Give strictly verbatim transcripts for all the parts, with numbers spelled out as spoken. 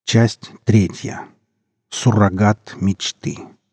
Часть третья. Суррогат мечты.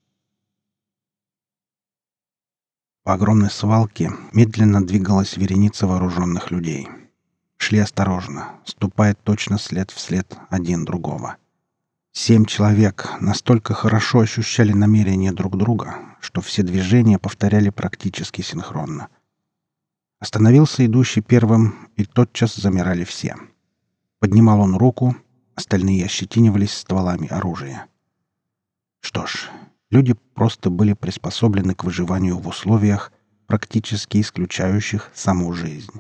По огромной свалке медленно двигалась вереница вооруженных людей. Шли осторожно, ступая точно след в след один другого. Семь человек настолько хорошо ощущали намерения друг друга, что все движения повторяли практически синхронно. Остановился идущий первым, и тотчас замирали все. Поднимал он руку, остальные ощетинивались стволами оружия. Что ж, люди просто были приспособлены к выживанию в условиях, практически исключающих саму жизнь.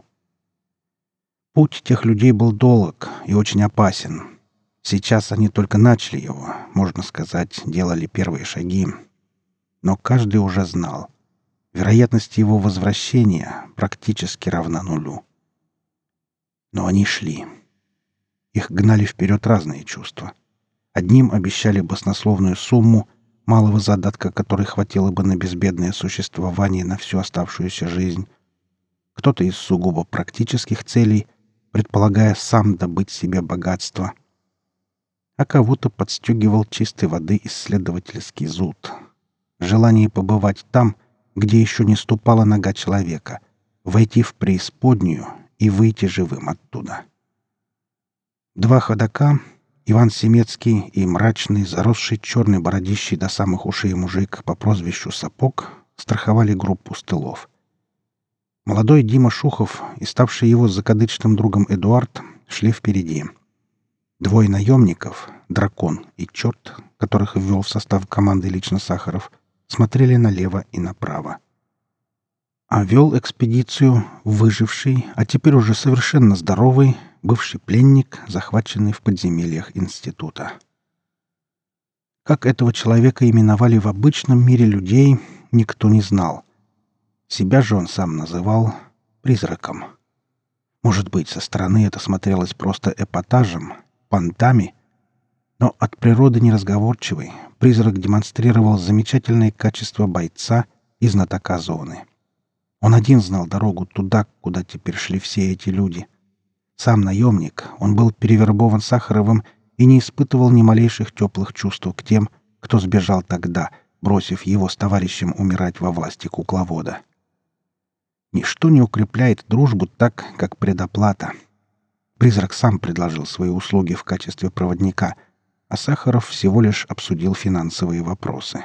Путь тех людей был долг и очень опасен. Сейчас они только начали его, можно сказать, делали первые шаги. Но каждый уже знал. Вероятность его возвращения практически равна нулю. Но они шли. Их гнали вперед разные чувства. Одним обещали баснословную сумму, малого задатка которой хватило бы на безбедное существование на всю оставшуюся жизнь. Кто-то из сугубо практических целей, предполагая сам добыть себе богатство. А кого-то подстегивал чистой воды исследовательский зуд. Желание побывать там, где еще не ступала нога человека, войти в преисподнюю и выйти живым оттуда. Два ходока, Иван Семецкий и мрачный, заросший черной бородищей до самых ушей мужик по прозвищу Сапог, страховали группу с тылов. Молодой Дима Шухов и ставший его закадычным другом Эдуард шли впереди. Двое наемников, Дракон и Черт, которых ввел в состав команды лично Сахаров, смотрели налево и направо. А вел экспедицию выживший, а теперь уже совершенно здоровый, бывший пленник, захваченный в подземельях института. Как этого человека именовали в обычном мире людей, никто не знал. Себя же он сам называл призраком. Может быть, со стороны это смотрелось просто эпатажем, понтами, но от природы неразговорчивый призрак демонстрировал замечательные качества бойца и знатока зоны. Он один знал дорогу туда, куда теперь шли все эти люди. Сам наемник, он был перевербован Сахаровым и не испытывал ни малейших теплых чувств к тем, кто сбежал тогда, бросив его с товарищем умирать во власти кукловода. Ничто не укрепляет дружбу так, как предоплата. Призрак сам предложил свои услуги в качестве проводника, а Сахаров всего лишь обсудил финансовые вопросы.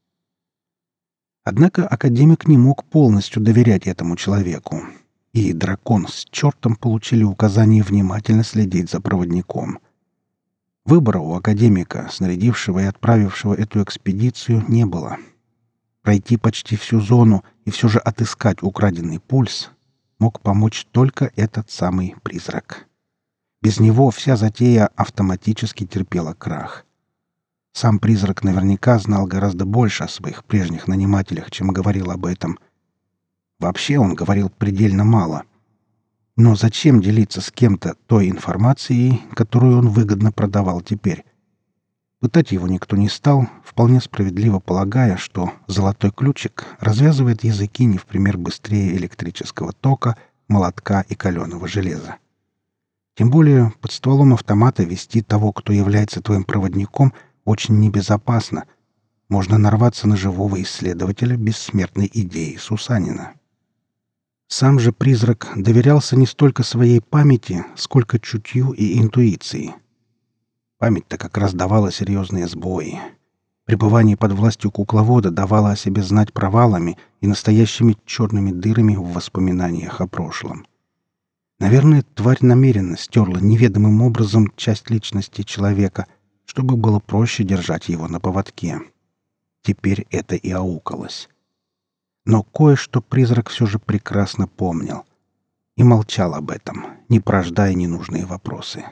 Однако академик не мог полностью доверять этому человеку, и Дракон с Чертом получили указание внимательно следить за проводником. Выбора у академика, снарядившего и отправившего эту экспедицию, не было. Пройти почти всю зону и все же отыскать украденный пульс мог помочь только этот самый призрак. Без него вся затея автоматически терпела крах. Сам призрак наверняка знал гораздо больше о своих прежних нанимателях, чем говорил об этом. Вообще он говорил предельно мало. Но зачем делиться с кем-то той информацией, которую он выгодно продавал теперь? Пытать его никто не стал, вполне справедливо полагая, что золотой ключик развязывает языки не в пример быстрее электрического тока, молотка и каленого железа. Тем более под стволом автомата вести того, кто является твоим проводником, очень небезопасно. Можно нарваться на живого исследователя бессмертной идеи Сусанина. Сам же призрак доверялся не столько своей памяти, сколько чутью и интуиции. Память-то как раз давала серьезные сбои. Пребывание под властью кукловода давало о себе знать провалами и настоящими черными дырами в воспоминаниях о прошлом. Наверное, тварь намеренно стерла неведомым образом часть личности человека, чтобы было проще держать его на поводке. Теперь это и аукалось. Но кое-что призрак все же прекрасно помнил. И молчал об этом, не порождая ненужные вопросы.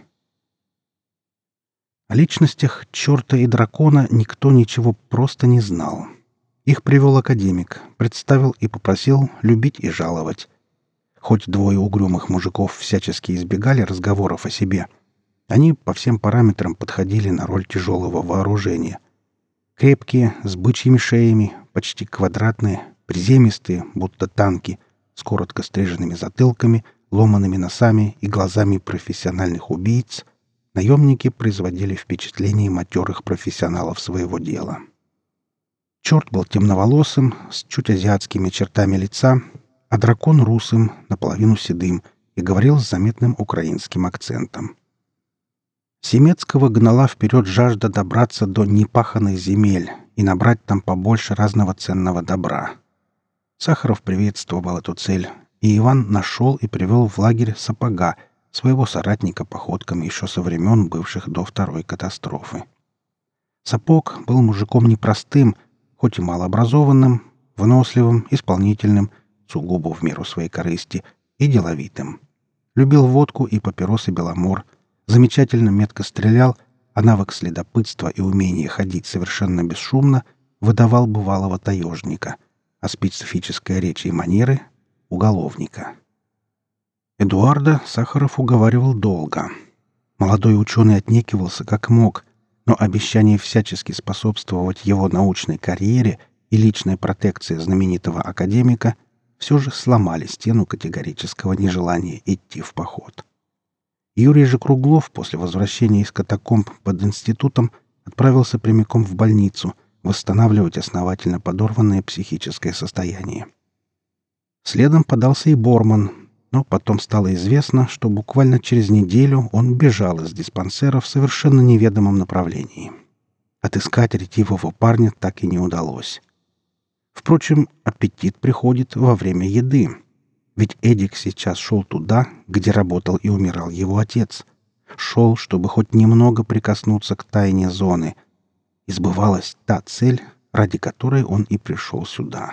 О личностях Черта и Дракона никто ничего просто не знал. Их привел академик, представил и попросил любить и жаловать. Хоть двое угрюмых мужиков всячески избегали разговоров о себе, они по всем параметрам подходили на роль тяжелого вооружения. Крепкие, с бычьими шеями, почти квадратные, приземистые, будто танки, с коротко стриженными затылками, ломаными носами и глазами профессиональных убийц, наемники производили впечатление матерых профессионалов своего дела. Черт был темноволосым, с чуть азиатскими чертами лица, а дракон русым, наполовину седым, и говорил с заметным украинским акцентом. Семецкого гнала вперед жажда добраться до непаханных земель и набрать там побольше разного ценного добра. Сахаров приветствовал эту цель, и Иван нашел и привел в лагерь Сапога, своего соратника по ходкам еще со времен бывших до второй катастрофы. Сапог был мужиком непростым, хоть и малообразованным, выносливым, исполнительным, сугубо в меру своей корысти, и деловитым. Любил водку и папиросы Беломор, замечательно метко стрелял, а навык следопытства и умение ходить совершенно бесшумно выдавал бывалого таежника, а специфическая речь и манеры — уголовника. Эдуарда Сахаров уговаривал долго. Молодой ученый отнекивался как мог, но обещание всячески способствовать его научной карьере и личной протекции знаменитого академика все же сломали стену категорического нежелания идти в поход. Юрий же Круглов после возвращения из катакомб под институтом отправился прямиком в больницу восстанавливать основательно подорванное психическое состояние. Следом подался и Борман, но потом стало известно, что буквально через неделю он бежал из диспансера в совершенно неведомом направлении. Отыскать ретивого парня так и не удалось. Впрочем, аппетит приходит во время еды. Ведь Эдик сейчас шел туда, где работал и умирал его отец. Шел, чтобы хоть немного прикоснуться к тайне зоны. И сбывалась та цель, ради которой он и пришел сюда.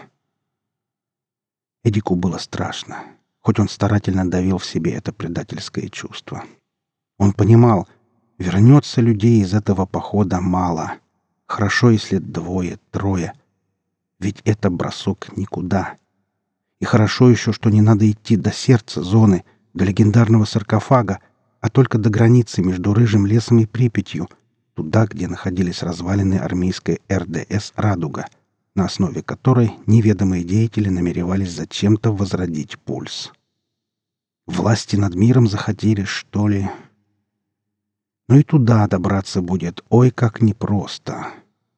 Эдику было страшно, хоть он старательно давил в себе это предательское чувство. Он понимал, вернется людей из этого похода мало. Хорошо, если двое, трое. Ведь это бросок никуда. И хорошо еще, что не надо идти до сердца зоны, до легендарного саркофага, а только до границы между Рыжим лесом и Припятью, туда, где находились развалины армейской эр дэ эс «Радуга», на основе которой неведомые деятели намеревались зачем-то возродить пульс. Власти над миром захотели, что ли? Но и туда добраться будет ой как непросто.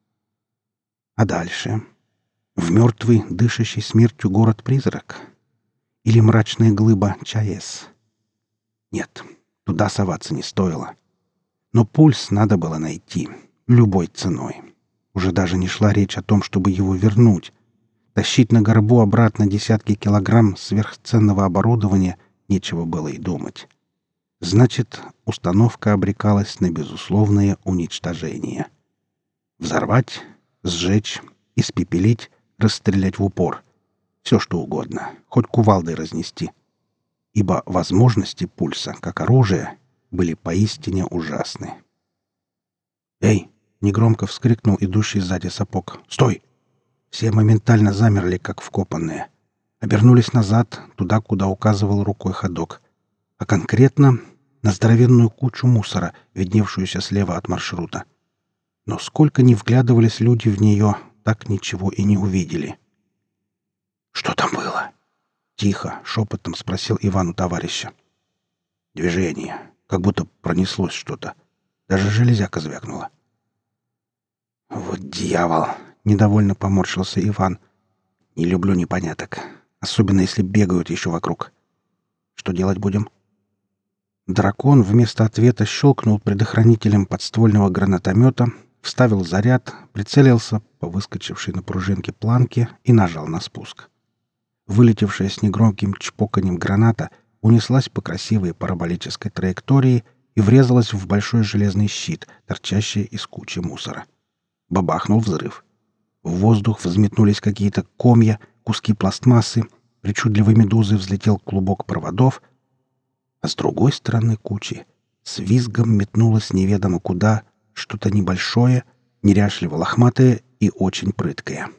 А дальше? В мертвый, дышащий смертью город-призрак? Или мрачная глыба ЧАЭС? Нет, туда соваться не стоило. Но пульс надо было найти, любой ценой. Уже даже не шла речь о том, чтобы его вернуть. Тащить на горбу обратно десятки килограмм сверхценного оборудования нечего было и думать. Значит, установка обрекалась на безусловное уничтожение. Взорвать, сжечь, испепелить, расстрелять в упор. Все что угодно, хоть кувалдой разнести. Ибо возможности пульса, как оружия, были поистине ужасны. «Эй!» — негромко вскрикнул идущий сзади Сапог. «Стой!» Все моментально замерли, как вкопанные. Обернулись назад, туда, куда указывал рукой ходок. А конкретно на здоровенную кучу мусора, видневшуюся слева от маршрута. Но сколько ни вглядывались люди в нее, так ничего и не увидели. «Что там было?» — тихо, шепотом спросил Иван у товарища. «Движение. Как будто пронеслось что-то. Даже железяка звякнула». «Вот дьявол!» — недовольно поморщился Иван. «Не люблю непоняток. Особенно, если бегают еще вокруг. Что делать будем?» Дракон вместо ответа щелкнул предохранителем подствольного гранатомета, вставил заряд, прицелился по выскочившей на пружинке планке и нажал на спуск. Вылетевшая с негромким чпоканьем граната унеслась по красивой параболической траектории и врезалась в большой железный щит, торчащий из кучи мусора. Бабахнул взрыв. В воздух взметнулись какие-то комья, куски пластмассы, причудливой медузой взлетел клубок проводов, а с другой стороны кучи с визгом метнулось неведомо куда что-то небольшое, неряшливо лохматое и очень прыткое.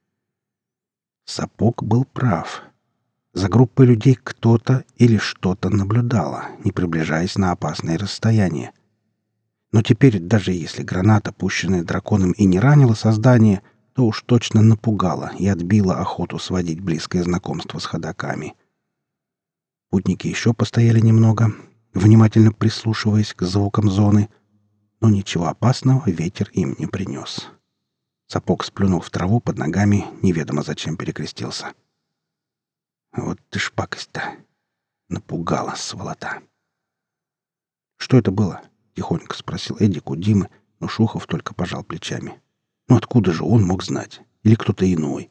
Сапог был прав. За группой людей кто-то или что-то наблюдало, не приближаясь на опасное расстояние. Но теперь, даже если граната, пущенная драконом, и не ранила создание, то уж точно напугала и отбила охоту сводить близкое знакомство с ходоками. Путники еще постояли немного, внимательно прислушиваясь к звукам зоны, но ничего опасного ветер им не принес. Сапог сплюнул в траву под ногами, неведомо зачем перекрестился. Вот ты ж пакость-то! Напугала, сволота! «Что это было?» — тихонько спросил Эдик у Димы, но Шухов только пожал плечами. «Ну откуда же он мог знать? Или кто-то иной?»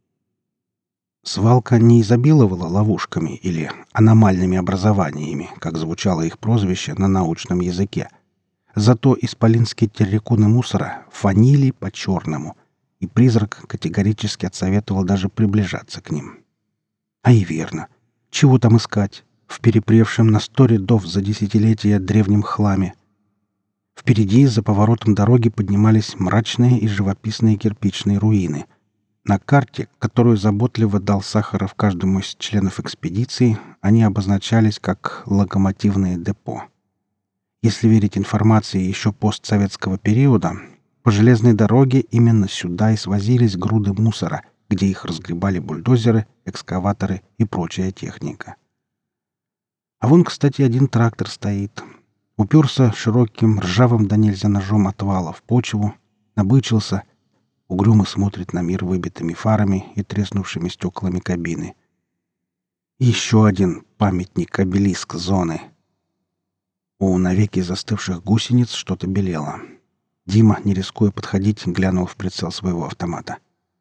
Свалка не изобиловала ловушками или аномальными образованиями, как звучало их прозвище на научном языке. Зато исполинские терриконы мусора фанили по-черному, и призрак категорически отсоветовал даже приближаться к ним. А и верно. Чего там искать в перепревшем на сто рядов за десятилетия древнем хламе? Впереди, за поворотом дороги, поднимались мрачные и живописные кирпичные руины. На карте, которую заботливо дал Сахаров каждому из членов экспедиции, они обозначались как локомотивные депо. Если верить информации еще постсоветского периода, по железной дороге именно сюда и свозились груды мусора, где их разгребали бульдозеры, экскаваторы и прочая техника. А вон, кстати, один трактор стоит. Уперся широким ржавым да нельзя ножом отвала в почву, набычился, угрюмо смотрит на мир выбитыми фарами и треснувшими стеклами кабины. Еще один памятник-обелиск зоны. У навеки застывших гусениц что-то белело. Дима, не рискуя подходить, глянул в прицел своего автомата.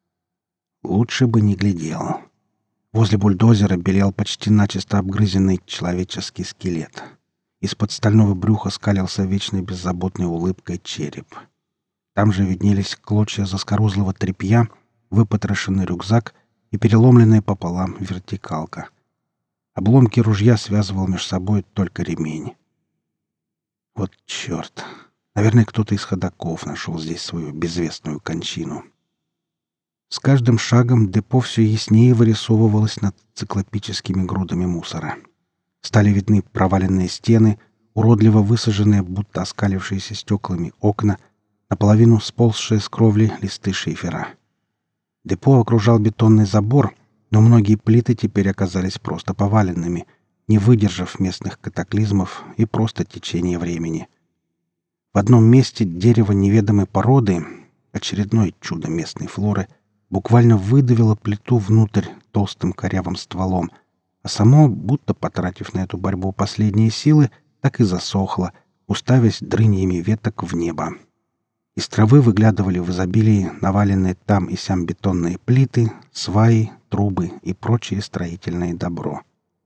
Лучше бы не глядел. Возле бульдозера белел почти начисто обгрызенный человеческий скелет. Из-под стального брюха скалился вечной беззаботной улыбкой череп. Там же виднелись клочья заскорузлого тряпья, выпотрошенный рюкзак и переломленная пополам вертикалка. Обломки ружья связывал между собой только ремень. Вот черт! Наверное, кто-то из ходоков нашел здесь свою безвестную кончину. С каждым шагом депо все яснее вырисовывалось над циклопическими грудами мусора. Стали видны проваленные стены, уродливо высаженные, будто оскалившиеся стеклами окна, наполовину сползшие с кровли листы шифера. Депо окружал бетонный забор, но многие плиты теперь оказались просто поваленными, не выдержав местных катаклизмов и просто течения времени. В одном месте дерево неведомой породы, очередное чудо местной флоры, буквально выдавило плиту внутрь толстым корявым стволом, а само, будто потратив на эту борьбу последние силы, так и засохло, уставясь дрыньями веток в небо. Из травы выглядывали в изобилии наваленные там и сям бетонные плиты, сваи, трубы и прочее строительное добро.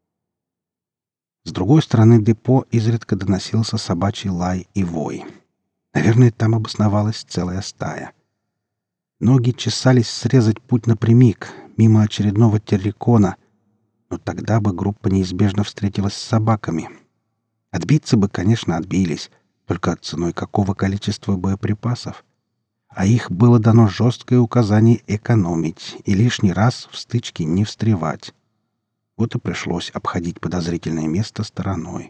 С другой стороны депо изредка доносился собачий лай и вой. Наверное, там обосновалась целая стая. Ноги чесались срезать путь напрямик, мимо очередного террикона, но тогда бы группа неизбежно встретилась с собаками. Отбиться бы, конечно, отбились, только ценой какого количества боеприпасов. А их было дано жесткое указание экономить и лишний раз в стычки не встревать. Вот и пришлось обходить подозрительное место стороной.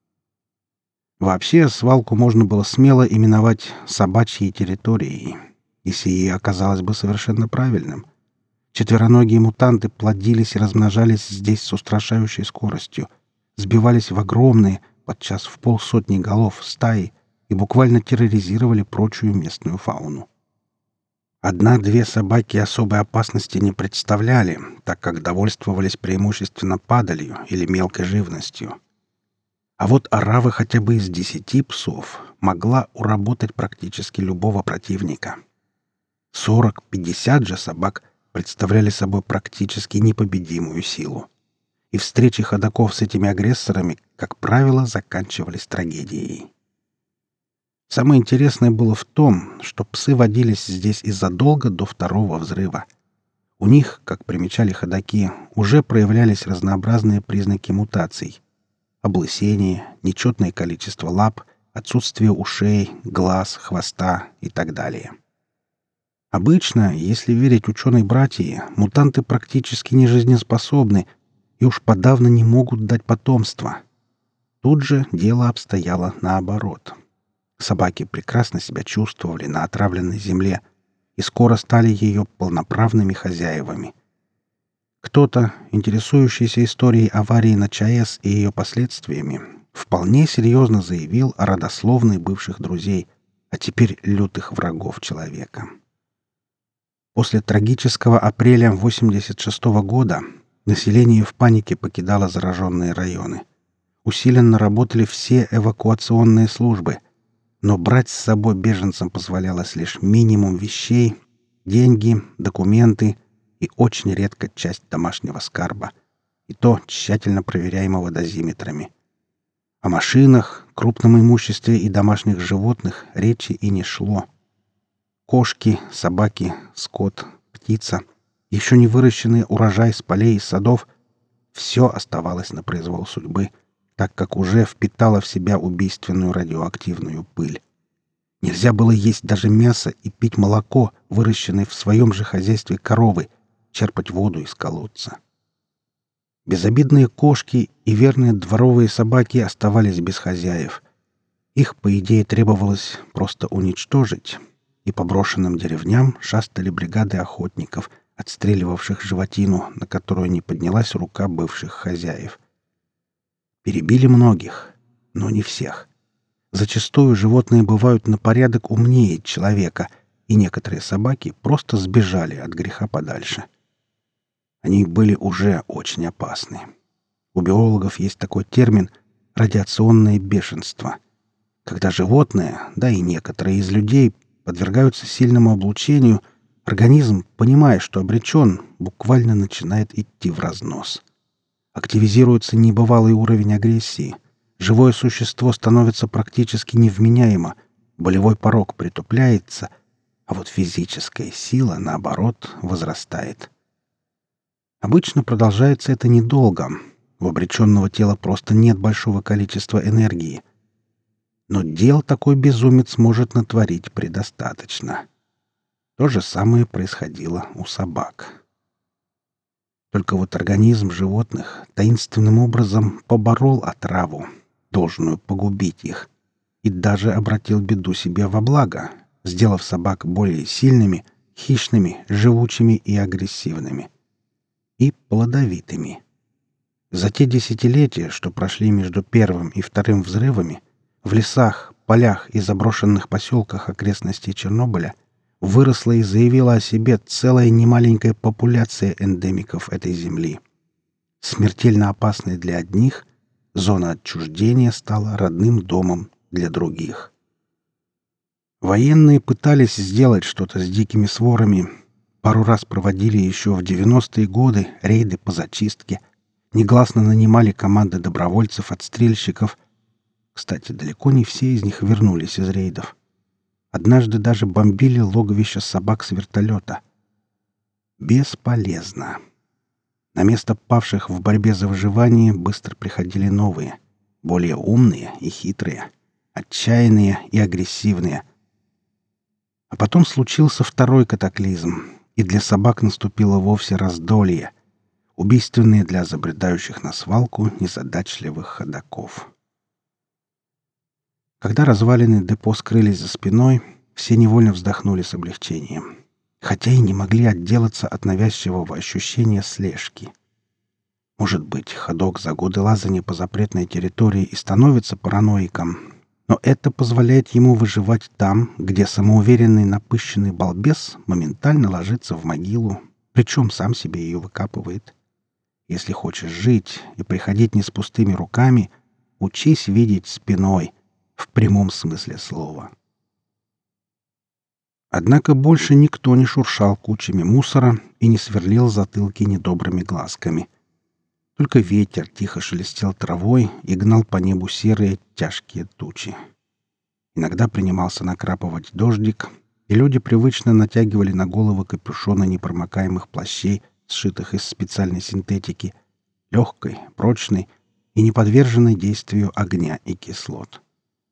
Вообще, свалку можно было смело именовать «собачьей территорией», и сие оказалось бы совершенно правильным. Четвероногие мутанты плодились и размножались здесь с устрашающей скоростью, сбивались в огромные, подчас в полсотни голов, стаи и буквально терроризировали прочую местную фауну. Одна-две собаки особой опасности не представляли, так как довольствовались преимущественно падалью или мелкой живностью. А вот орава хотя бы из десяти псов могла уработать практически любого противника. Сорок-пятьдесят же собак представляли собой практически непобедимую силу. И встречи ходоков с этими агрессорами, как правило, заканчивались трагедией. Самое интересное было в том, что псы водились здесь и задолго до второго взрыва. У них, как примечали ходоки, уже проявлялись разнообразные признаки мутаций. Облысение, нечетное количество лап, отсутствие ушей, глаз, хвоста и так далее. Обычно, если верить ученой-братьи, мутанты практически не жизнеспособны и уж подавно не могут дать потомство. Тут же дело обстояло наоборот. Собаки прекрасно себя чувствовали на отравленной земле и скоро стали ее полноправными хозяевами. Кто-то, интересующийся историей аварии на ЧАЭС и ее последствиями, вполне серьезно заявил о родословной бывших друзей, а теперь лютых врагов человека. После трагического апреля восемьдесят шестого года население в панике покидало зараженные районы. Усиленно работали все эвакуационные службы, но брать с собой беженцам позволялось лишь минимум вещей, деньги, документы и очень редко часть домашнего скарба, и то тщательно проверяемого дозиметрами. О машинах, крупном имуществе и домашних животных речи и не шло. Кошки, собаки, скот, птица, еще не выращенный урожай с полей и садов — все оставалось на произвол судьбы, так как уже впитало в себя убийственную радиоактивную пыль. Нельзя было есть даже мясо и пить молоко, выращенное в своем же хозяйстве коровы, черпать воду из колодца. Безобидные кошки и верные дворовые собаки оставались без хозяев. Их, по идее, требовалось просто уничтожить, и по брошенным деревням шастали бригады охотников, отстреливавших животину, на которую не поднялась рука бывших хозяев. Перебили многих, но не всех. Зачастую животные бывают на порядок умнее человека, и некоторые собаки просто сбежали от греха подальше. Они были уже очень опасны. У биологов есть такой термин «радиационное бешенство», когда животные, да и некоторые из людей, подвергаются сильному облучению, организм, понимая, что обречен, буквально начинает идти в разнос. Активизируется небывалый уровень агрессии. Живое существо становится практически невменяемо, болевой порог притупляется, а вот физическая сила, наоборот, возрастает. Обычно продолжается это недолго. У обреченного тела просто нет большого количества энергии. Но дел такой безумец может натворить предостаточно. То же самое происходило у собак. Только вот организм животных таинственным образом поборол отраву, должную погубить их, и даже обратил беду себе во благо, сделав собак более сильными, хищными, живучими и агрессивными. И плодовитыми. За те десятилетия, что прошли между первым и вторым взрывами, в лесах, полях и заброшенных поселках окрестностей Чернобыля выросла и заявила о себе целая немаленькая популяция эндемиков этой земли. Смертельно опасной для одних, зона отчуждения стала родным домом для других. Военные пытались сделать что-то с дикими сворами, пару раз проводили еще в девяностые годы рейды по зачистке, негласно нанимали команды добровольцев-отстрельщиков. Кстати, далеко не все из них вернулись из рейдов. Однажды даже бомбили логовище собак с вертолета. Бесполезно. На место павших в борьбе за выживание быстро приходили новые, более умные и хитрые, отчаянные и агрессивные. А потом случился второй катаклизм, и для собак наступило вовсе раздолье, убийственное для забредающих на свалку незадачливых ходоков. Когда развалины депо скрылись за спиной, все невольно вздохнули с облегчением, хотя и не могли отделаться от навязчивого ощущения слежки. Может быть, ходок за годы лазания по запретной территории и становится параноиком, но это позволяет ему выживать там, где самоуверенный напыщенный балбес моментально ложится в могилу, причем сам себе ее выкапывает. Если хочешь жить и приходить не с пустыми руками, учись видеть спиной, в прямом смысле слова. Однако больше никто не шуршал кучами мусора и не сверлил затылки недобрыми глазками. Только ветер тихо шелестел травой и гнал по небу серые тяжкие тучи. Иногда принимался накрапывать дождик, и люди привычно натягивали на головы капюшоны непромокаемых плащей, сшитых из специальной синтетики, легкой, прочной и не подверженной действию огня и кислот.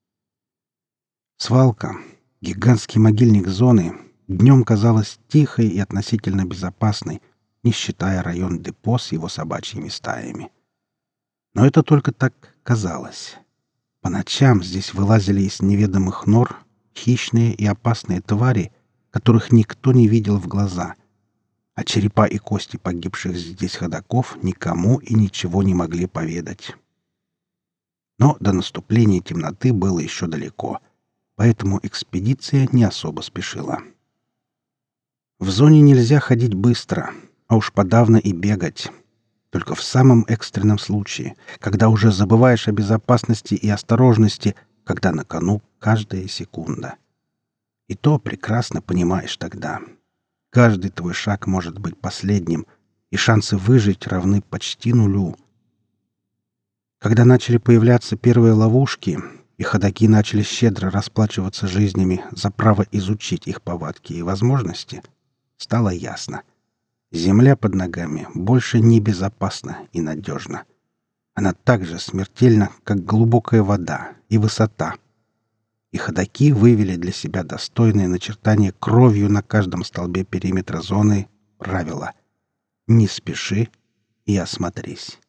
Свалка, гигантский могильник зоны, днем казалась тихой и относительно безопасной, не считая район депо с его собачьими стаями. Но это только так казалось. По ночам здесь вылазили из неведомых нор хищные и опасные твари, которых никто не видел в глаза, а черепа и кости погибших здесь ходоков никому и ничего не могли поведать. Но до наступления темноты было еще далеко, поэтому экспедиция не особо спешила. В зоне нельзя ходить быстро, а уж подавно и бегать. Только в самом экстренном случае, когда уже забываешь о безопасности и осторожности, когда на кону каждая секунда. И то прекрасно понимаешь тогда. Каждый твой шаг может быть последним, и шансы выжить равны почти нулю. Когда начали появляться первые ловушки, и ходаки начали щедро расплачиваться жизнями за право изучить их повадки и возможности, стало ясно. Земля под ногами больше не безопасна и надежна. Она так же смертельна, как глубокая вода и высота. И ходаки вывели для себя достойное начертание кровью на каждом столбе периметра зоны правила: «Не спеши и осмотрись».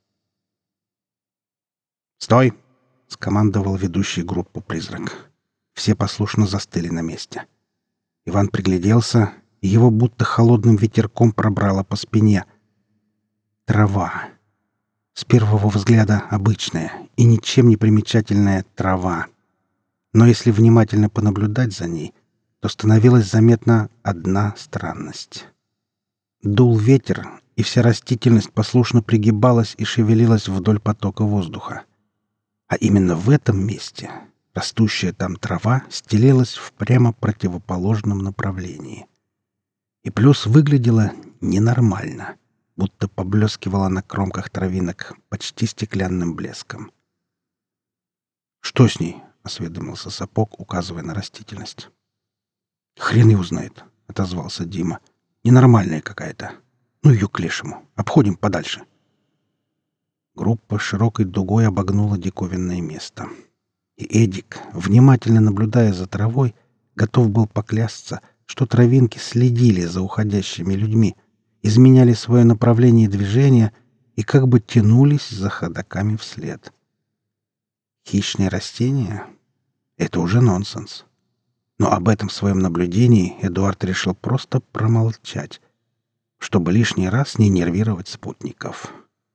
«Стой!» — скомандовал ведущий группу «Призрак». Все послушно застыли на месте. Иван пригляделся, и его будто холодным ветерком пробрало по спине. Трава. С первого взгляда обычная и ничем не примечательная трава. Но если внимательно понаблюдать за ней, то становилась заметна одна странность. Дул ветер, и вся растительность послушно пригибалась и шевелилась вдоль потока воздуха. А именно в этом месте растущая там трава стелилась в прямо противоположном направлении. И плюс выглядела ненормально, будто поблескивала на кромках травинок почти стеклянным блеском. «Что с ней?» — осведомился Сапог, указывая на растительность. «Хрен его знает», — отозвался Дима. «Ненормальная какая-то. Ну ее к лешему. Обходим подальше». Группа широкой дугой обогнула диковинное место. И Эдик, внимательно наблюдая за травой, готов был поклясться, что травинки следили за уходящими людьми, изменяли свое направление движения и как бы тянулись за ходоками вслед. Хищные растения — это уже нонсенс. Но об этом своем наблюдении Эдуард решил просто промолчать, чтобы лишний раз не нервировать спутников.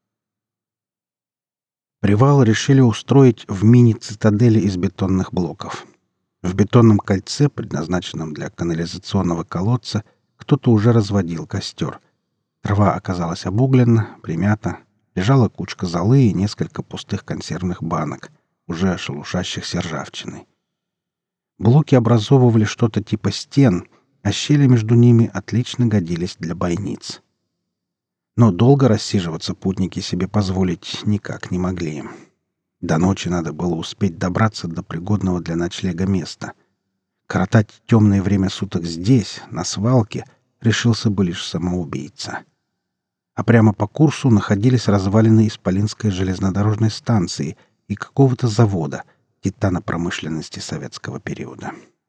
Привал решили устроить в мини-цитадели из бетонных блоков. В бетонном кольце, предназначенном для канализационного колодца, кто-то уже разводил костер. Трава оказалась обуглена, примята, лежала кучка золы и несколько пустых консервных банок, уже шелушащихся ржавчиной. Блоки образовывали что-то типа стен, а щели между ними отлично годились для бойниц. Но долго рассиживаться путники себе позволить никак не могли. До ночи надо было успеть добраться до пригодного для ночлега места. Коротать темное время суток здесь, на свалке, решился бы лишь самоубийца. А прямо по курсу находились развалины Исполинской железнодорожной станции и какого-то завода, титана промышленности советского периода.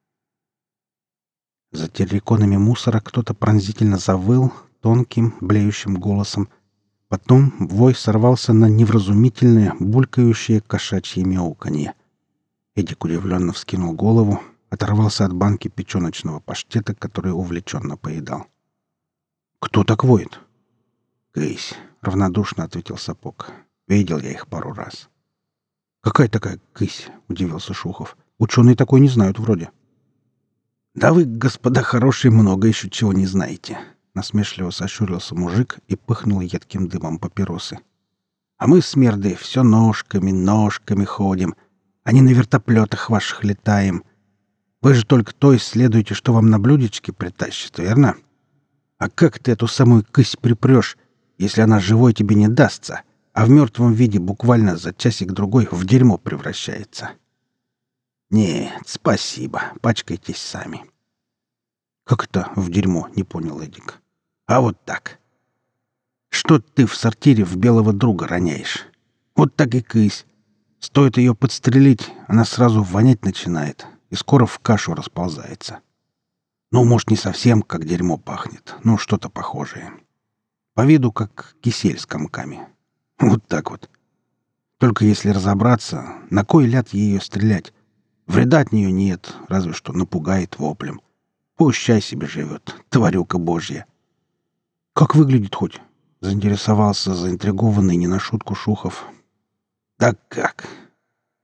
За терриконами мусора кто-то пронзительно завыл тонким, блеющим голосом. Потом вой сорвался на невразумительное, булькающее кошачье мяуканье. Эдик удивленно вскинул голову, оторвался от банки печеночного паштета, который увлеченно поедал. «Кто так воет?» «Кысь», — равнодушно ответил Сапог. «Видел я их пару раз». «Какая такая кысь?» — удивился Шухов. «Ученые такой не знают вроде». «Да вы, господа хорошие, много еще чего не знаете», — насмешливо сощурился мужик и пыхнул едким дымом папиросы. «А мы, смерды, все ножками, ножками ходим, а не на вертоплетах ваших летаем. Вы же только то исследуете, что вам на блюдечке притащит, верно? А как ты эту самую кысь припрешь, если она живой тебе не дастся, а в мертвом виде буквально за часик-другой в дерьмо превращается?» «Нет, спасибо, пачкайтесь сами». «Как это в дерьмо?» — не понял Эдик. «А вот так. Что ты в сортире в белого друга роняешь? Вот так и кысь. Стоит ее подстрелить, она сразу вонять начинает и скоро в кашу расползается. Ну, может, не совсем как дерьмо пахнет, но что-то похожее. По виду как кисель с комками. Вот так вот. Только если разобраться, на кой ляд ее стрелять? Вреда от нее нет, разве что напугает воплем. Пущай себе живет, тварюка божья». «Как выглядит хоть?» — заинтересовался заинтригованный не на шутку Шухов. «Так как?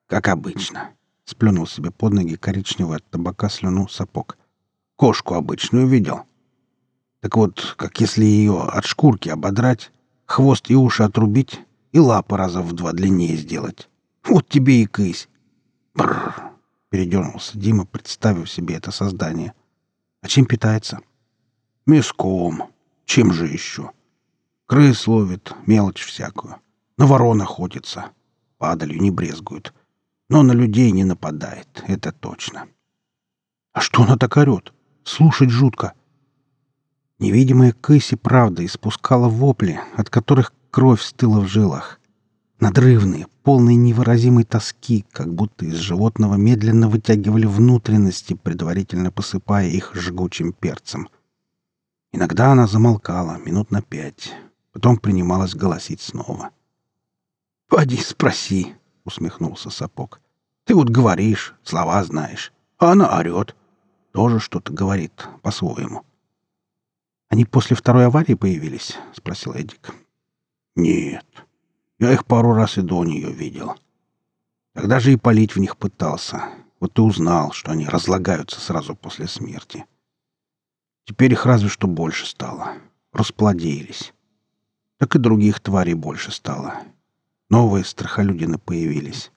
«Как обычно», — сплюнул себе под ноги коричневую от табака слюну Сапог. «Кошку обычную видел. Так вот, как если ее от шкурки ободрать, хвост и уши отрубить и лапы раза в два длиннее сделать. Вот тебе и кысь!» «Бррр!» — передернулся Дима, представив себе это создание. «А чем питается?» «Мяском. Чем же еще? Крыс ловит, мелочь всякую. На ворон охотится. Падалью не брезгует. Но на людей не нападает, это точно». «А что она так орет? Слушать жутко!» Невидимая Кэсси правда испускала вопли, от которых кровь стыла в жилах. Надрывные, полные невыразимой тоски, как будто из животного медленно вытягивали внутренности, предварительно посыпая их жгучим перцем. Иногда она замолкала минут на пять, потом принималась голосить снова. «Поди спроси», — усмехнулся Сапог. «Ты вот говоришь, слова знаешь, а она орет. Тоже что-то говорит по-своему». «Они после второй аварии появились?» — спросил Эдик. «Нет. Я их пару раз и до нее видел. Тогда же и палить в них пытался. Вот и узнал, что они разлагаются сразу после смерти. Теперь их разве что больше стало. Расплодились. Так и других тварей больше стало. Новые страхолюдины появились.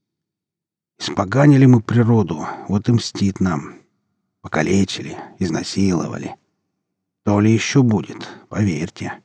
Испоганили мы природу, вот и мстит нам. Покалечили, изнасиловали. То ли еще будет, поверьте».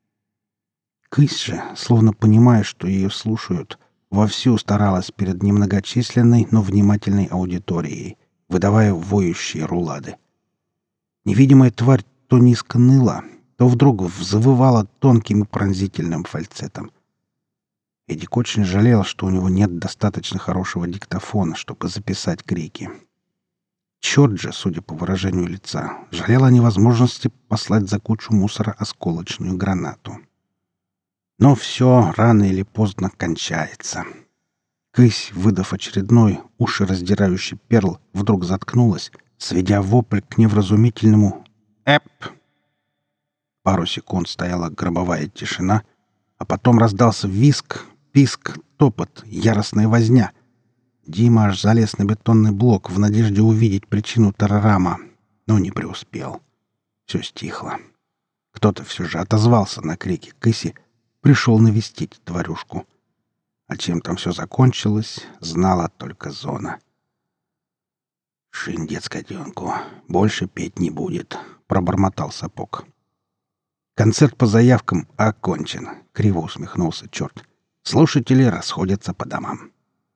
Кысь же, словно понимая, что ее слушают, вовсю старалась перед немногочисленной, но внимательной аудиторией, выдавая воющие рулады. Невидимая тварь то низко ныла, то вдруг взвывала тонким и пронзительным фальцетом. Эдик очень жалел, что у него нет достаточно хорошего диктофона, чтобы записать крики. Черт же, судя по выражению лица, жалел о невозможности послать за кучу мусора осколочную гранату. Но все рано или поздно кончается. Кысь, выдав очередной ушераздирающий перл, вдруг заткнулась, сведя вопль к невразумительному «Эп!». Пару секунд стояла гробовая тишина, а потом раздался визг, писк, топот, яростная возня. Дима аж залез на бетонный блок в надежде увидеть причину тарарама, но не преуспел. Все стихло. Кто-то все же отозвался на крики Кыси, пришел навестить тварюшку. А чем там все закончилось, знала только зона. «Шиндец котенку, больше петь не будет», — пробормотал Сапог. «Концерт по заявкам окончен», — криво усмехнулся черт. «Слушатели расходятся по домам».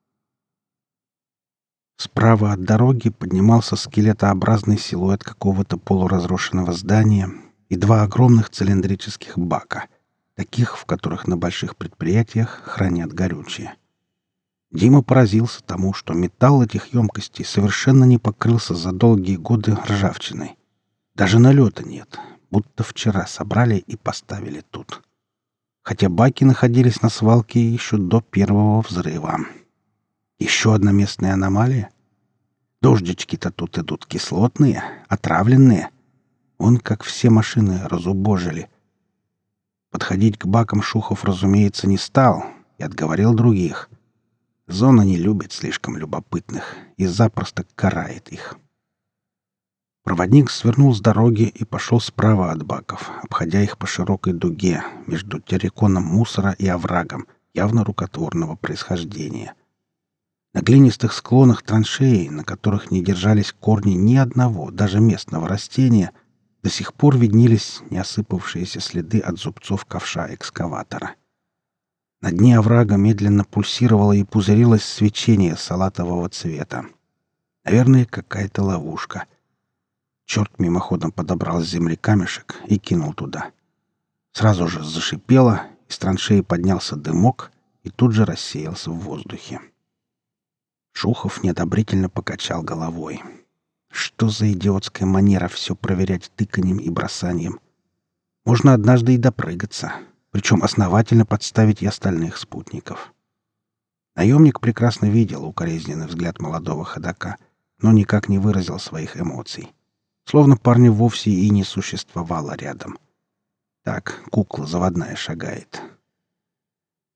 Справа от дороги поднимался скелетообразный силуэт какого-то полуразрушенного здания и два огромных цилиндрических бака, таких, в которых на больших предприятиях хранят горючее. Дима поразился тому, что металл этих емкостей совершенно не покрылся за долгие годы ржавчиной. Даже налета нет, будто вчера собрали и поставили тут. Хотя баки находились на свалке еще до первого взрыва. Еще одна местная аномалия? Дождички-то тут идут кислотные, отравленные. Он, как все машины, разубожили. Подходить к бакам Шухов, разумеется, не стал и отговорил других. Зона не любит слишком любопытных и запросто карает их. Проводник свернул с дороги и пошел справа от баков, обходя их по широкой дуге между терриконом мусора и оврагом, явно рукотворного происхождения. На глинистых склонах траншеи, на которых не держались корни ни одного, даже местного растения, до сих пор виднелись неосыпавшиеся следы от зубцов ковша экскаватора. На дне оврага медленно пульсировало и пузырилось свечение салатового цвета. Наверное, какая-то ловушка. Черт мимоходом подобрал с земли камешек и кинул туда. Сразу же зашипело, из траншеи поднялся дымок и тут же рассеялся в воздухе. Шухов неодобрительно покачал головой. Что за идиотская манера все проверять тыканьем и бросанием? Можно однажды и допрыгаться, причем основательно подставить и остальных спутников. Наемник прекрасно видел укоризненный взгляд молодого ходока, но никак не выразил своих эмоций. Словно парня вовсе и не существовало рядом. Так, кукла заводная шагает.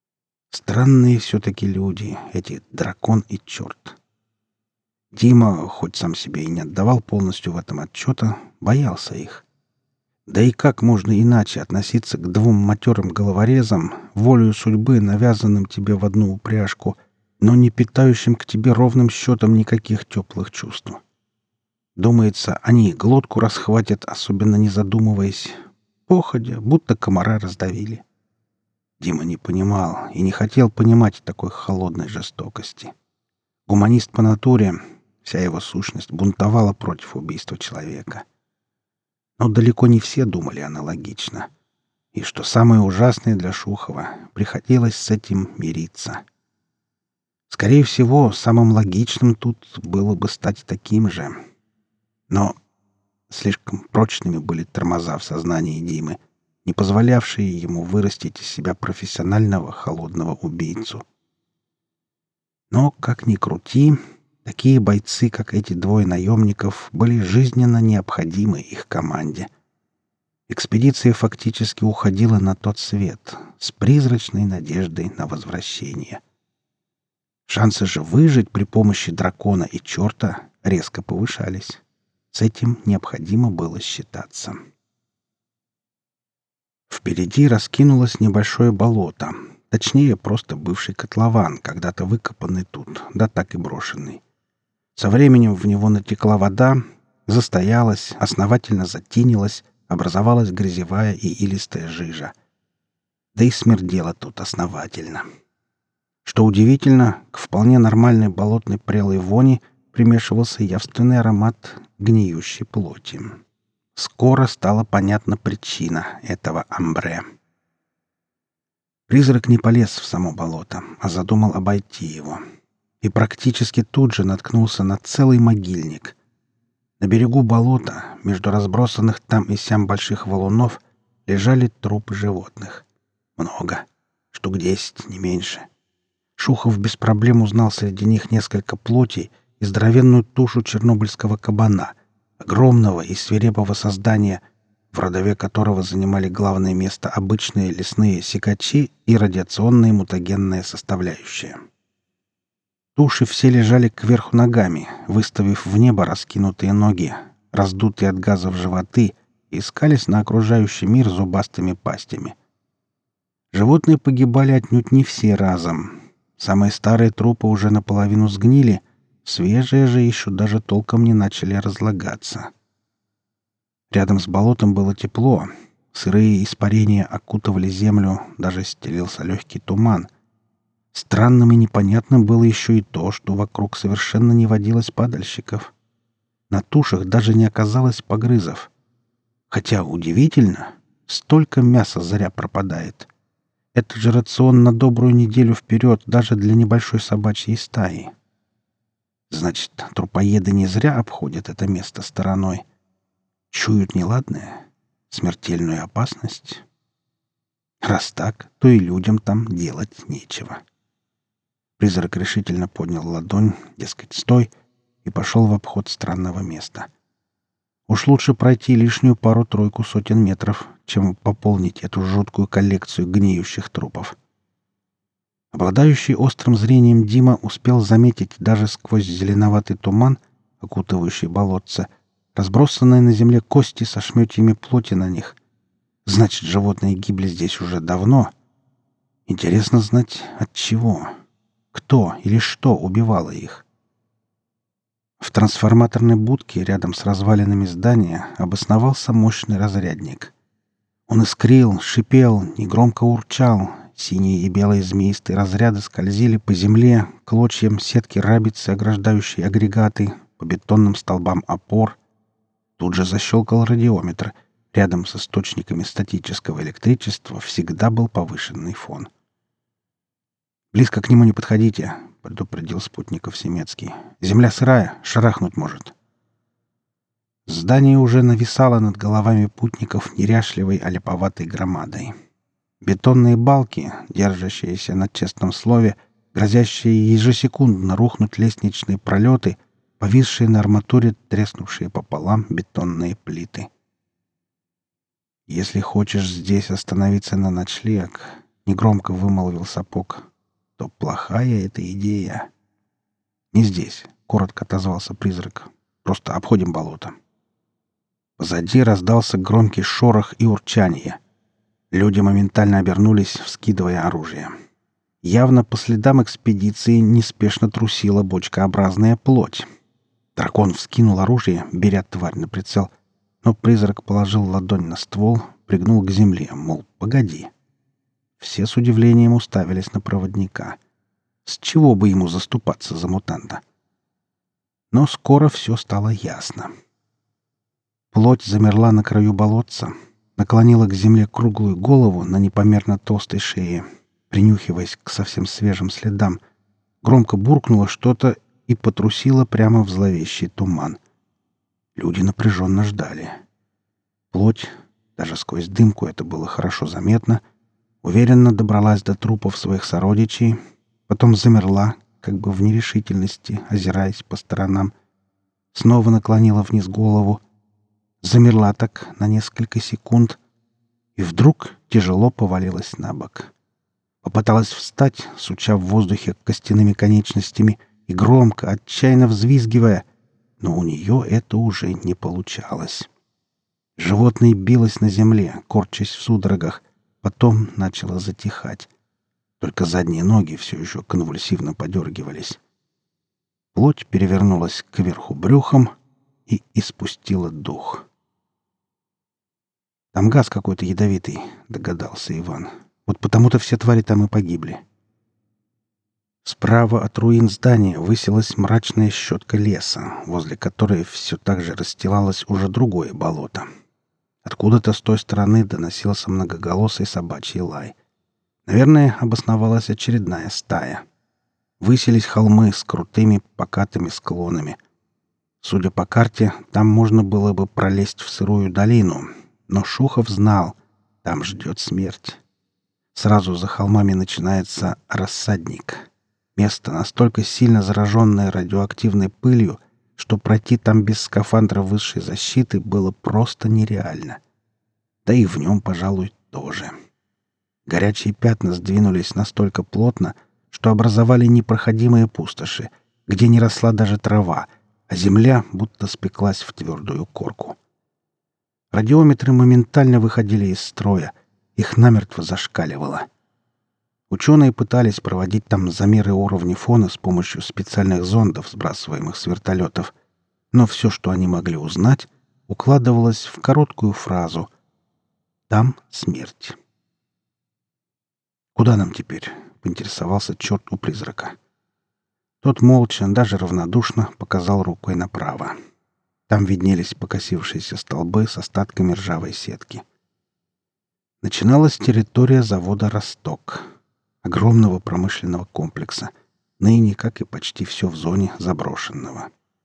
Странные все-таки люди, эти дракон и черт. Дима, хоть сам себе и не отдавал полностью в этом отчета, боялся их. Да и как можно иначе относиться к двум матерым головорезам, волею судьбы, навязанным тебе в одну упряжку, но не питающим к тебе ровным счетом никаких теплых чувств? Думается, они глотку расхватят, особенно не задумываясь, походя, будто комара раздавили. Дима не понимал и не хотел понимать такой холодной жестокости. Гуманист по натуре, вся его сущность бунтовала против убийства человека. Но далеко не все думали аналогично. И что самое ужасное для Шухова, приходилось с этим мириться. Скорее всего, самым логичным тут было бы стать таким же. Но слишком прочными были тормоза в сознании Димы, не позволявшие ему вырастить из себя профессионального холодного убийцу. Но, как ни крути, такие бойцы, как эти двое наемников, были жизненно необходимы их команде. Экспедиция фактически уходила на тот свет с призрачной надеждой на возвращение. Шансы же выжить при помощи дракона и черта резко повышались. С этим необходимо было считаться. Впереди раскинулось небольшое болото, точнее, просто бывший котлован, когда-то выкопанный тут, да так и брошенный. Со временем в него натекла вода, застоялась, основательно затинилась, образовалась грязевая и илистая жижа. Да и смердело тут основательно. Что удивительно, к вполне нормальной болотной прелой вони примешивался явственный аромат гниющей плоти. Скоро стала понятна причина этого амбре. Призрак не полез в само болото, а задумал обойти его. И практически тут же наткнулся на целый могильник. На берегу болота, между разбросанных там и сям больших валунов, лежали трупы животных. Много. Штук десять, не меньше. Шухов без проблем узнал среди них несколько плотей и здоровенную тушу чернобыльского кабана, огромного и свирепого создания, в родове которого занимали главное место обычные лесные сикачи и радиационная мутагенная составляющая. Туши все лежали кверху ногами, выставив в небо раскинутые ноги, раздутые от газов животы, и искались на окружающий мир зубастыми пастями. Животные погибали отнюдь не все разом. Самые старые трупы уже наполовину сгнили, свежие же еще даже толком не начали разлагаться. Рядом с болотом было тепло, сырые испарения окутывали землю, даже стелился легкий туман. Странным и непонятным было еще и то, что вокруг совершенно не водилось падальщиков. На тушах даже не оказалось погрызов. Хотя удивительно, столько мяса зря пропадает. Это же рацион на добрую неделю вперед даже для небольшой собачьей стаи. Значит, трупоеды не зря обходят это место стороной. Чуют неладное, смертельную опасность. Раз так, то и людям там делать нечего. Призрак решительно поднял ладонь, дескать, стой, и пошел в обход странного места. Уж лучше пройти лишнюю пару-тройку сотен метров, чем пополнить эту жуткую коллекцию гниющих трупов. Обладающий острым зрением Дима успел заметить даже сквозь зеленоватый туман, окутывающий болотце, разбросанные на земле кости со шметьями плоти на них. Значит, животные гибли здесь уже давно. Интересно знать, от чего, кто или что убивало их. В трансформаторной будке рядом с развалинами здания обосновался мощный разрядник. Он искрил, шипел, негромко урчал. Синие и белые змеистые разряды скользили по земле, клочьям сетки рабицы, ограждающей агрегаты, по бетонным столбам опор. Тут же защелкал радиометр. Рядом с источниками статического электричества всегда был повышенный фон. «Близко к нему не подходите», — предупредил спутников Семецкий. «Земля сырая, шарахнуть может». Здание уже нависало над головами путников неряшливой аляповатой громадой. Бетонные балки, держащиеся на честном слове, грозящие ежесекундно рухнуть лестничные пролеты, повисшие на арматуре, треснувшие пополам бетонные плиты. «Если хочешь здесь остановиться на ночлег», — негромко вымолвил Сапог, то плохая эта идея. «Не здесь», — коротко отозвался призрак. «Просто обходим болото». Позади раздался громкий шорох и урчание. Люди моментально обернулись, вскидывая оружие. Явно по следам экспедиции неспешно трусила бочкообразная плоть. Дракон вскинул оружие, беря тварь на прицел, но призрак положил ладонь на ствол, пригнул к земле, мол, погоди. Все с удивлением уставились на проводника. С чего бы ему заступаться за мутанта? Но скоро все стало ясно. Плоть замерла на краю болотца, наклонила к земле круглую голову на непомерно толстой шее, принюхиваясь к совсем свежим следам, громко буркнула что-то и потрусила прямо в зловещий туман. Люди напряженно ждали. Плоть, даже сквозь дымку это было хорошо заметно, уверенно добралась до трупов своих сородичей, потом замерла, как бы в нерешительности, озираясь по сторонам, снова наклонила вниз голову, замерла так на несколько секунд и вдруг тяжело повалилась на бок. Попыталась встать, суча в воздухе костяными конечностями и громко, отчаянно взвизгивая, но у нее это уже не получалось. Животное билось на земле, корчась в судорогах, потом начало затихать. Только задние ноги все еще конвульсивно подергивались. Плоть перевернулась кверху брюхом и испустила дух. «Там газ какой-то ядовитый», — догадался Иван. «Вот потому-то все твари там и погибли». Справа от руин здания высилась мрачная щетка леса, возле которой все так же расстилалось уже другое болото. Откуда-то с той стороны доносился многоголосый собачий лай. Наверное, обосновалась очередная стая. Высились холмы с крутыми покатыми склонами. Судя по карте, там можно было бы пролезть в сырую долину, но Шухов знал, там ждет смерть. Сразу за холмами начинается рассадник. Место настолько сильно зараженное радиоактивной пылью, что пройти там без скафандра высшей защиты было просто нереально. Да и в нем, пожалуй, тоже. Горячие пятна сдвинулись настолько плотно, что образовали непроходимые пустоши, где не росла даже трава, а земля будто спеклась в твердую корку. Радиометры моментально выходили из строя, их намертво зашкаливало. Ученые пытались проводить там замеры уровня фона с помощью специальных зондов, сбрасываемых с вертолетов, но все, что они могли узнать, укладывалось в короткую фразу «Там смерть». «Куда нам теперь?» — поинтересовался черт у призрака. Тот молча, даже равнодушно показал рукой направо. Там виднелись покосившиеся столбы с остатками ржавой сетки. Начиналась территория завода «Росток», огромного промышленного комплекса, ныне, как и почти все в зоне, заброшенного.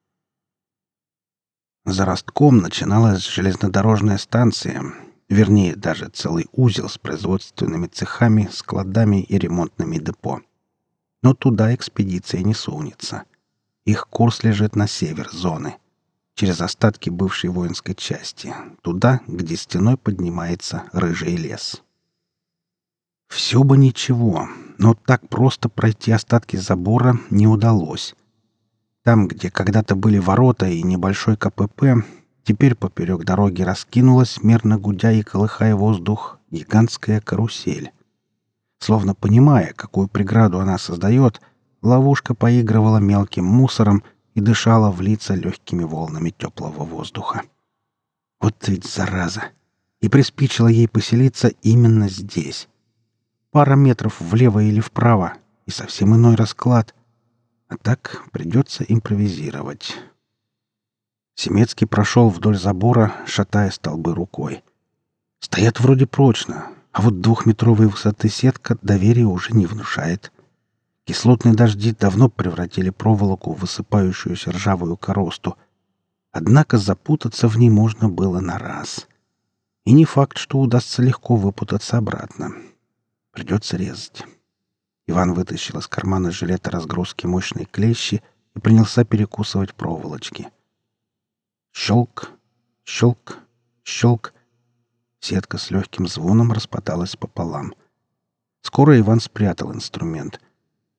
За Ростком начиналась железнодорожная станция, вернее, даже целый узел с производственными цехами, складами и ремонтными депо. Но туда экспедиция не сунется. Их курс лежит на север зоны, через остатки бывшей воинской части, туда, где стеной поднимается рыжий лес. Все бы ничего, но так просто пройти остатки забора не удалось. Там, где когда-то были ворота и небольшой КПП, теперь поперек дороги раскинулась, мерно гудя и колыхая воздух, гигантская карусель. Словно понимая, какую преграду она создает, ловушка поигрывала мелким мусором и дышала в лица легкими волнами теплого воздуха. Вот ведь зараза! И приспичило ей поселиться именно здесь. Пара метров влево или вправо, и совсем иной расклад. А так придется импровизировать. Семецкий прошел вдоль забора, шатая столбы рукой. Стоят вроде прочно, а вот двухметровой высоты сетка доверия уже не внушает. Кислотные дожди давно превратили проволоку в высыпающуюся ржавую коросту. Однако запутаться в ней можно было на раз. И не факт, что удастся легко выпутаться обратно. Придется резать. Иван вытащил из кармана жилета разгрузки мощные клещи и принялся перекусывать проволочки. Щелк, щелк, щелк. Сетка с легким звоном распадалась пополам. Скоро Иван спрятал инструмент.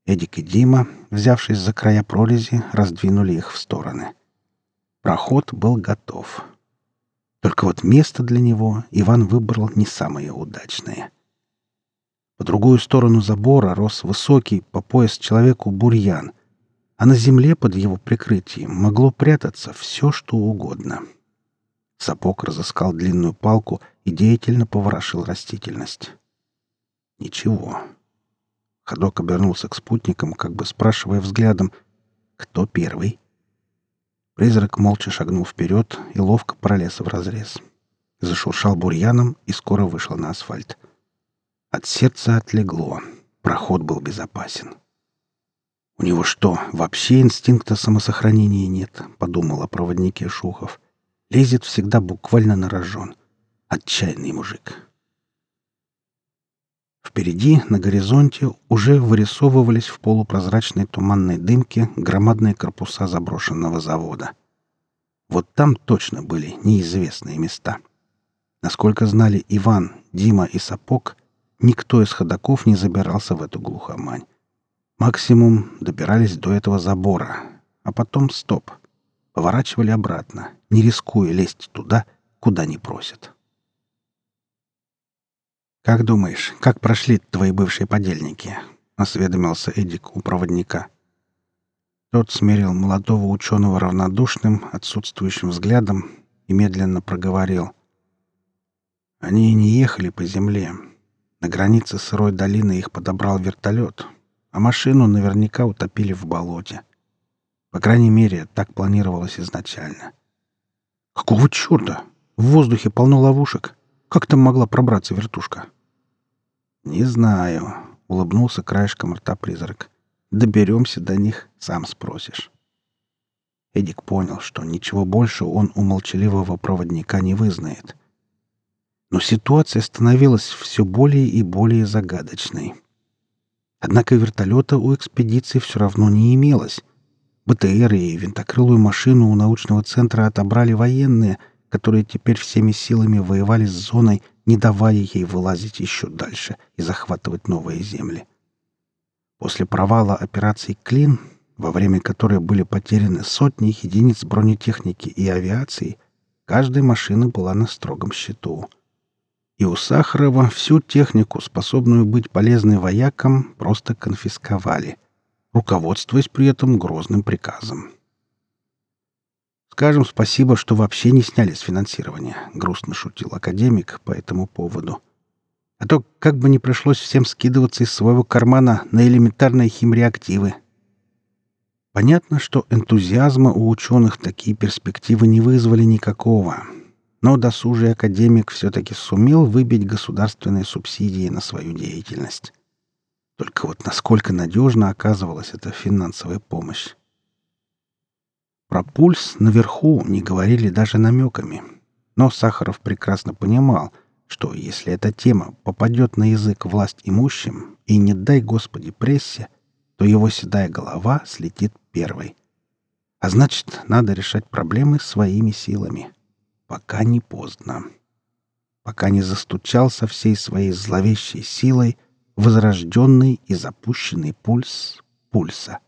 Эдик и Дима, взявшись за края прорези, раздвинули их в стороны. Проход был готов. Только вот место для него Иван выбрал не самое удачное. По другую сторону забора рос высокий по пояс человеку бурьян, а на земле под его прикрытием могло прятаться все, что угодно. Сапог разыскал длинную палку и деятельно поворошил растительность. Ничего. Ходок обернулся к спутникам, как бы спрашивая взглядом, кто первый. Призрак молча шагнул вперед и ловко пролез в разрез. Зашуршал бурьяном и скоро вышел на асфальт. От сердца отлегло. Проход был безопасен. «У него что, вообще инстинкта самосохранения нет?» — подумал о проводнике Шухов. «Лезет всегда буквально на рожон. Отчаянный мужик». Впереди, на горизонте, уже вырисовывались в полупрозрачной туманной дымке громадные корпуса заброшенного завода. Вот там точно были неизвестные места. Насколько знали Иван, Дима и Сапог, никто из ходоков не забирался в эту глухомань. Максимум добирались до этого забора, а потом стоп. Поворачивали обратно, не рискуя лезть туда, куда не просят. «Как думаешь, как прошли твои бывшие подельники?» — осведомился Эдик у проводника. Тот смерил молодого ученого равнодушным, отсутствующим взглядом и медленно проговорил. «Они не ехали по земле. На границе сырой долины их подобрал вертолет, а машину наверняка утопили в болоте. По крайней мере, так планировалось изначально». «Какого черта? В воздухе полно ловушек. Как там могла пробраться вертушка?» «Не знаю», — улыбнулся краешком рта призрак. «Доберемся до них, сам спросишь». Эдик понял, что ничего больше он у молчаливого проводника не вызнает. Но ситуация становилась все более и более загадочной. Однако вертолета у экспедиции все равно не имелось. БТР и винтокрылую машину у научного центра отобрали военные, которые теперь всеми силами воевали с зоной, не давая ей вылазить еще дальше и захватывать новые земли. После провала операции «Клин», во время которой были потеряны сотни единиц бронетехники и авиации, каждая машина была на строгом счету. И у Сахарова всю технику, способную быть полезной воякам, просто конфисковали, руководствуясь при этом грозным приказом. «Скажем спасибо, что вообще не сняли с финансирования», — грустно шутил академик по этому поводу. «А то как бы не пришлось всем скидываться из своего кармана на элементарные химреактивы». Понятно, что энтузиазма у ученых такие перспективы не вызвали никакого, но досужий академик все-таки сумел выбить государственные субсидии на свою деятельность. Только вот насколько надежно оказывалась эта финансовая помощь. Про пульс наверху не говорили даже намеками. Но Сахаров прекрасно понимал, что если эта тема попадет на язык власть имущим и, не дай Господи, прессе, то его седая голова слетит первой. А значит, надо решать проблемы своими силами. Пока не поздно. Пока не застучал со всей своей зловещей силой возрожденный и запущенный пульс пульса.